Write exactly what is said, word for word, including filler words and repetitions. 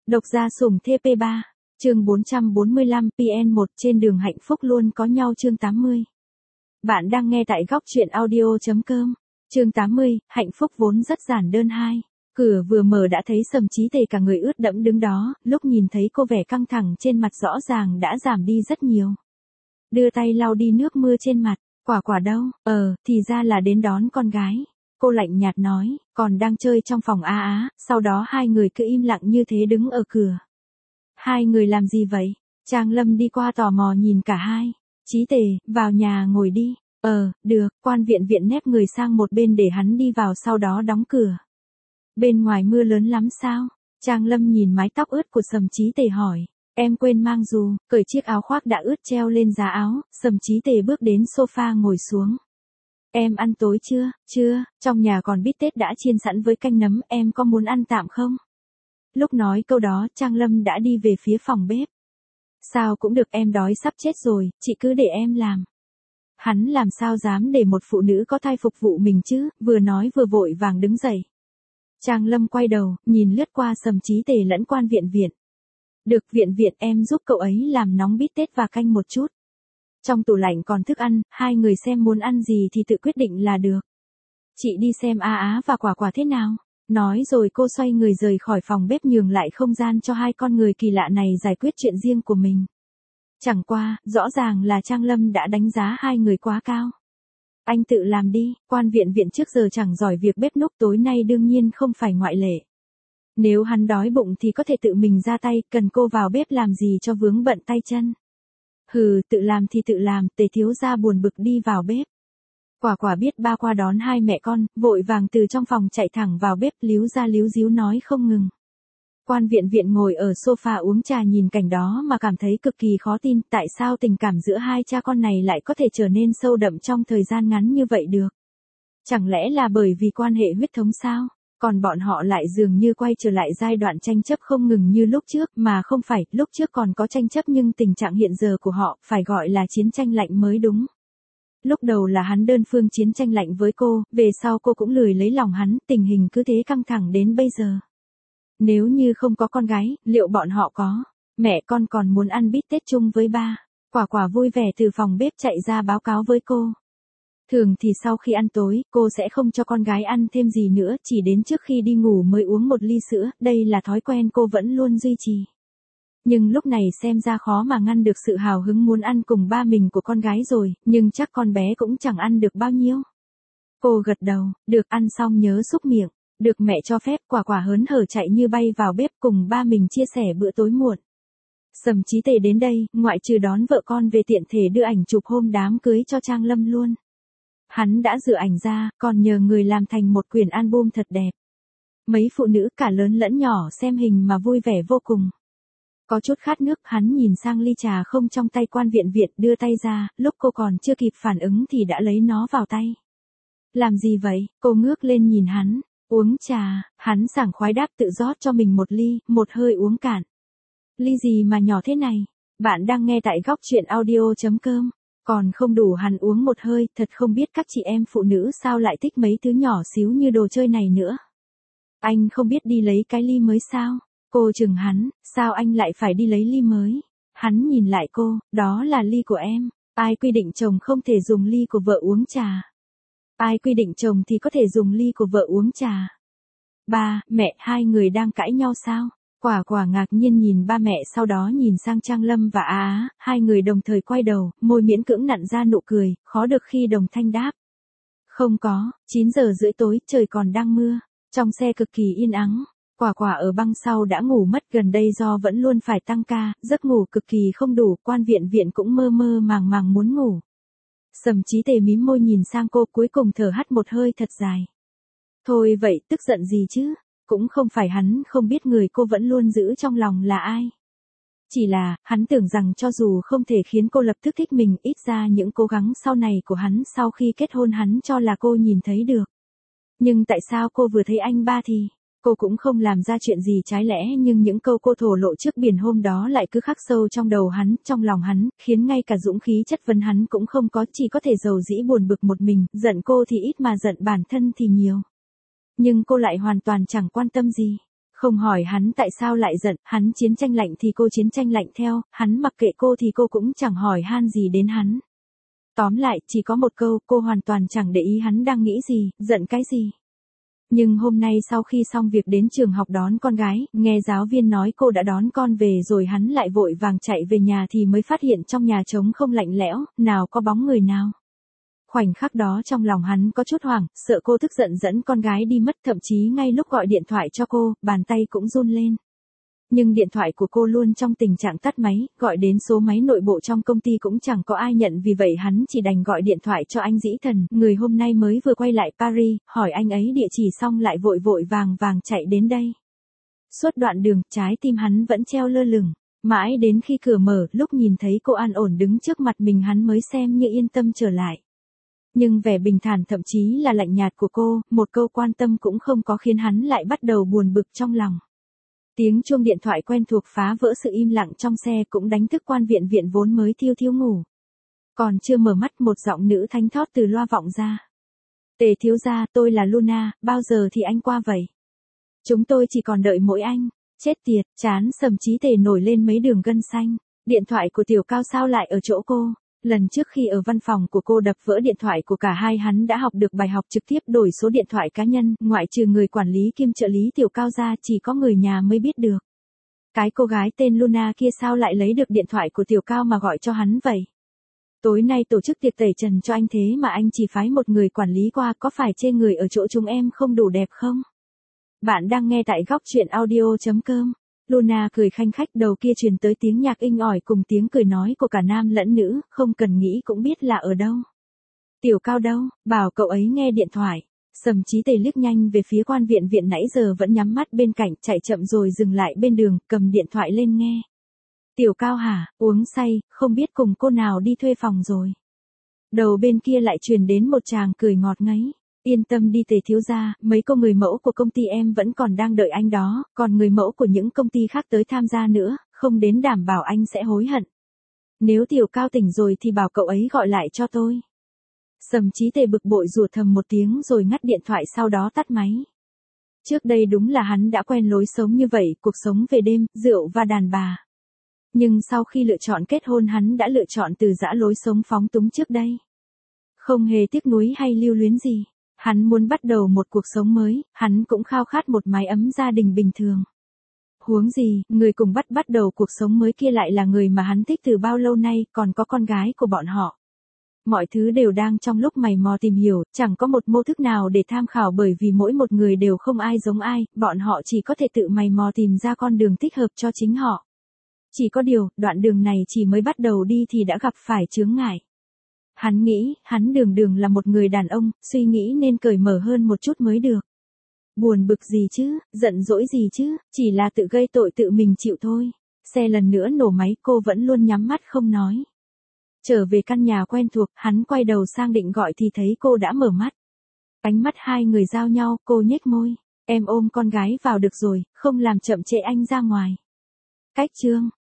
Độc gia sủng T P ba, chương bốn trăm bốn mươi lăm P N một trên đường hạnh phúc luôn có nhau chương tám mươi. Bạn đang nghe tại góc truyện audio.com. Chương tám mươi, hạnh phúc vốn rất giản đơn hai. Cửa vừa mở đã thấy Sầm Chí Tề cả người ướt đẫm đứng đó, lúc nhìn thấy cô vẻ căng thẳng trên mặt rõ ràng đã giảm đi rất nhiều. Đưa tay lau đi nước mưa trên mặt, Quả Quả đâu, ờ, thì ra là đến đón con gái. Cô lạnh nhạt nói, còn đang chơi trong phòng a á, sau đó hai người cứ im lặng như thế đứng ở cửa. Hai người làm gì vậy? Trang Lâm đi qua tò mò nhìn cả hai. Chí Tề, vào nhà ngồi đi. Ờ, được, Quan Viện Viện nép người sang một bên để hắn đi vào sau đó đóng cửa. Bên ngoài mưa lớn lắm sao? Trang Lâm nhìn mái tóc ướt của Sầm Chí Tề hỏi. Em quên mang dù, cởi chiếc áo khoác đã ướt treo lên giá áo, Sầm Chí Tề bước đến sofa ngồi xuống. Em ăn tối chưa? Chưa, trong nhà còn bít tết đã chiên sẵn với canh nấm, em có muốn ăn tạm không? Lúc nói câu đó, Trang Lâm đã đi về phía phòng bếp. Sao cũng được, em đói sắp chết rồi, chị cứ để em làm. Hắn làm sao dám để một phụ nữ có thai phục vụ mình chứ, vừa nói vừa vội vàng đứng dậy. Trang Lâm quay đầu, nhìn lướt qua Sầm Chí Tề lẫn Quan Viện Viện. Được, Viện Viện, em giúp cậu ấy làm nóng bít tết và canh một chút. Trong tủ lạnh còn thức ăn, hai người xem muốn ăn gì thì tự quyết định là được. Chị đi xem A Á và Quả Quả thế nào. Nói rồi cô xoay người rời khỏi phòng bếp nhường lại không gian cho hai con người kỳ lạ này giải quyết chuyện riêng của mình. Chẳng qua, rõ ràng là Trang Lâm đã đánh giá hai người quá cao. Anh tự làm đi, Quan Viện Viện trước giờ chẳng giỏi việc bếp núc, tối nay đương nhiên không phải ngoại lệ. Nếu hắn đói bụng thì có thể tự mình ra tay, cần cô vào bếp làm gì cho vướng bận tay chân. Hừ, tự làm thì tự làm, Tề thiếu gia buồn bực đi vào bếp. Quả Quả biết ba qua đón hai mẹ con, vội vàng từ trong phòng chạy thẳng vào bếp, líu ra líu díu nói không ngừng. Quan Viện Viện ngồi ở sofa uống trà nhìn cảnh đó mà cảm thấy cực kỳ khó tin, tại sao tình cảm giữa hai cha con này lại có thể trở nên sâu đậm trong thời gian ngắn như vậy được. Chẳng lẽ là bởi vì quan hệ huyết thống sao? Còn bọn họ lại dường như quay trở lại giai đoạn tranh chấp không ngừng như lúc trước, mà không phải, lúc trước còn có tranh chấp nhưng tình trạng hiện giờ của họ phải gọi là chiến tranh lạnh mới đúng. Lúc đầu là hắn đơn phương chiến tranh lạnh với cô, về sau cô cũng lười lấy lòng hắn, tình hình cứ thế căng thẳng đến bây giờ. Nếu như không có con gái, liệu bọn họ có? Mẹ con còn muốn ăn bít tết chung với ba. Quả Quả vui vẻ từ phòng bếp chạy ra báo cáo với cô. Thường thì sau khi ăn tối, cô sẽ không cho con gái ăn thêm gì nữa, chỉ đến trước khi đi ngủ mới uống một ly sữa, đây là thói quen cô vẫn luôn duy trì. Nhưng lúc này xem ra khó mà ngăn được sự hào hứng muốn ăn cùng ba mình của con gái rồi, nhưng chắc con bé cũng chẳng ăn được bao nhiêu. Cô gật đầu, được, ăn xong nhớ xúc miệng, được mẹ cho phép. Quả Quả hớn hở chạy như bay vào bếp cùng ba mình chia sẻ bữa tối muộn. Sầm Chí Tề đến đây, ngoại trừ đón vợ con về tiện thể đưa ảnh chụp hôm đám cưới cho Trang Lâm luôn. Hắn đã rửa ảnh ra, còn nhờ người làm thành một quyển album thật đẹp. Mấy phụ nữ cả lớn lẫn nhỏ xem hình mà vui vẻ vô cùng. Có chút khát nước, hắn nhìn sang ly trà không trong tay Quan Viện Viện, đưa tay ra, lúc cô còn chưa kịp phản ứng thì đã lấy nó vào tay. Làm gì vậy? Cô ngước lên nhìn hắn. Uống trà, hắn sảng khoái đáp, tự rót cho mình một ly, một hơi uống cạn. Ly gì mà nhỏ thế này? Bạn đang nghe tại góc truyện audio.com. Còn không đủ hắn uống một hơi, thật không biết các chị em phụ nữ sao lại thích mấy thứ nhỏ xíu như đồ chơi này nữa. Anh không biết đi lấy cái ly mới sao? Cô chừng hắn, sao anh lại phải đi lấy ly mới? Hắn nhìn lại cô, đó là ly của em. Ai quy định chồng không thể dùng ly của vợ uống trà? Ai quy định chồng thì có thể dùng ly của vợ uống trà? Ba, mẹ, hai người đang cãi nhau sao? Quả Quả ngạc nhiên nhìn ba mẹ, sau đó nhìn sang Trang Lâm và A Á, hai người đồng thời quay đầu, môi miễn cưỡng nặn ra nụ cười, khó được khi đồng thanh đáp. Không có, chín giờ rưỡi tối, trời còn đang mưa, trong xe cực kỳ yên ắng. Quả Quả ở băng sau đã ngủ mất, gần đây do vẫn luôn phải tăng ca, giấc ngủ cực kỳ không đủ, Quan Viện Viện cũng mơ mơ màng màng muốn ngủ. Sầm Chí Tề mím môi nhìn sang cô, cuối cùng thở hắt một hơi thật dài. Thôi vậy, tức giận gì chứ? Cũng không phải hắn không biết người cô vẫn luôn giữ trong lòng là ai. Chỉ là, hắn tưởng rằng cho dù không thể khiến cô lập tức thích mình, ít ra những cố gắng sau này của hắn sau khi kết hôn hắn cho là cô nhìn thấy được. Nhưng tại sao cô vừa thấy anh ba thì, cô cũng không làm ra chuyện gì trái lẽ, nhưng những câu cô thổ lộ trước biển hôm đó lại cứ khắc sâu trong đầu hắn, trong lòng hắn, khiến ngay cả dũng khí chất vấn hắn cũng không có, chỉ có thể dầu dĩ buồn bực một mình, giận cô thì ít mà giận bản thân thì nhiều. Nhưng cô lại hoàn toàn chẳng quan tâm gì. Không hỏi hắn tại sao lại giận, hắn chiến tranh lạnh thì cô chiến tranh lạnh theo, hắn mặc kệ cô thì cô cũng chẳng hỏi han gì đến hắn. Tóm lại, chỉ có một câu, cô hoàn toàn chẳng để ý hắn đang nghĩ gì, giận cái gì. Nhưng hôm nay sau khi xong việc đến trường học đón con gái, nghe giáo viên nói cô đã đón con về rồi hắn lại vội vàng chạy về nhà thì mới phát hiện trong nhà trống không, lạnh lẽo, nào có bóng người nào. Khoảnh khắc đó trong lòng hắn có chút hoảng, sợ cô tức giận dẫn con gái đi mất, thậm chí ngay lúc gọi điện thoại cho cô, bàn tay cũng run lên. Nhưng điện thoại của cô luôn trong tình trạng tắt máy, gọi đến số máy nội bộ trong công ty cũng chẳng có ai nhận, vì vậy hắn chỉ đành gọi điện thoại cho anh Dĩ Thần, người hôm nay mới vừa quay lại Paris, hỏi anh ấy địa chỉ xong lại vội vội vàng vàng chạy đến đây. Suốt đoạn đường, trái tim hắn vẫn treo lơ lửng, mãi đến khi cửa mở, lúc nhìn thấy cô an ổn đứng trước mặt mình hắn mới xem như yên tâm trở lại. Nhưng vẻ bình thản thậm chí là lạnh nhạt của cô, một câu quan tâm cũng không có khiến hắn lại bắt đầu buồn bực trong lòng. Tiếng chuông điện thoại quen thuộc phá vỡ sự im lặng trong xe, cũng đánh thức Quan Viện Viện vốn mới thiêu thiêu ngủ. Còn chưa mở mắt, một giọng nữ thánh thót từ loa vọng ra. Tề thiếu gia, tôi là Luna, bao giờ thì anh qua vậy? Chúng tôi chỉ còn đợi mỗi anh. Chết tiệt, chán Sầm Chí Tề nổi lên mấy đường gân xanh. Điện thoại của Tiểu Cao sao lại ở chỗ cô? Lần trước khi ở văn phòng của cô đập vỡ điện thoại của cả hai, hắn đã học được bài học trực tiếp đổi số điện thoại cá nhân, ngoại trừ người quản lý kiêm trợ lý Tiểu Cao ra, chỉ có người nhà mới biết được. Cái cô gái tên Luna kia sao lại lấy được điện thoại của Tiểu Cao mà gọi cho hắn vậy? Tối nay tổ chức tiệc tẩy trần cho anh thế mà anh chỉ phái một người quản lý qua, có phải chê người ở chỗ chúng em không đủ đẹp không? Bạn đang nghe tại góc truyện audio chấm com. Luna cười khanh khách, đầu kia truyền tới tiếng nhạc inh ỏi cùng tiếng cười nói của cả nam lẫn nữ, không cần nghĩ cũng biết là ở đâu. Tiểu Cao đâu, bảo cậu ấy nghe điện thoại. Sầm Chí Tề liếc nhanh về phía Quan Viện Viện nãy giờ vẫn nhắm mắt bên cạnh, chạy chậm rồi dừng lại bên đường, cầm điện thoại lên nghe. Tiểu Cao hả, uống say, không biết cùng cô nào đi thuê phòng rồi. Đầu bên kia lại truyền đến một tràng cười ngọt ngấy. Yên tâm đi Tề thiếu gia, mấy cô người mẫu của công ty em vẫn còn đang đợi anh đó, còn người mẫu của những công ty khác tới tham gia nữa, không đến đảm bảo anh sẽ hối hận. Nếu Tiểu Cao tỉnh rồi thì bảo cậu ấy gọi lại cho tôi. Sầm Chí Tề bực bội rủa thầm một tiếng rồi ngắt điện thoại, sau đó tắt máy. Trước đây đúng là hắn đã quen lối sống như vậy, cuộc sống về đêm, rượu và đàn bà. Nhưng sau khi lựa chọn kết hôn, hắn đã lựa chọn từ giã lối sống phóng túng trước đây. Không hề tiếc nuối hay lưu luyến gì. Hắn muốn bắt đầu một cuộc sống mới, hắn cũng khao khát một mái ấm gia đình bình thường. Huống gì, người cùng bắt bắt đầu cuộc sống mới kia lại là người mà hắn thích từ bao lâu nay, còn có con gái của bọn họ. Mọi thứ đều đang trong lúc mày mò tìm hiểu, chẳng có một mô thức nào để tham khảo, bởi vì mỗi một người đều không ai giống ai, bọn họ chỉ có thể tự mày mò tìm ra con đường thích hợp cho chính họ. Chỉ có điều, đoạn đường này chỉ mới bắt đầu đi thì đã gặp phải chướng ngại. Hắn nghĩ, hắn đường đường là một người đàn ông, suy nghĩ nên cởi mở hơn một chút mới được. Buồn bực gì chứ, giận dỗi gì chứ, chỉ là tự gây tội tự mình chịu thôi. Xe lần nữa nổ máy, cô vẫn luôn nhắm mắt không nói. Trở về căn nhà quen thuộc, hắn quay đầu sang định gọi thì thấy cô đã mở mắt. Ánh mắt hai người giao nhau, cô nhếch môi. Em ôm con gái vào được rồi, không làm chậm trễ anh ra ngoài. Cách chương.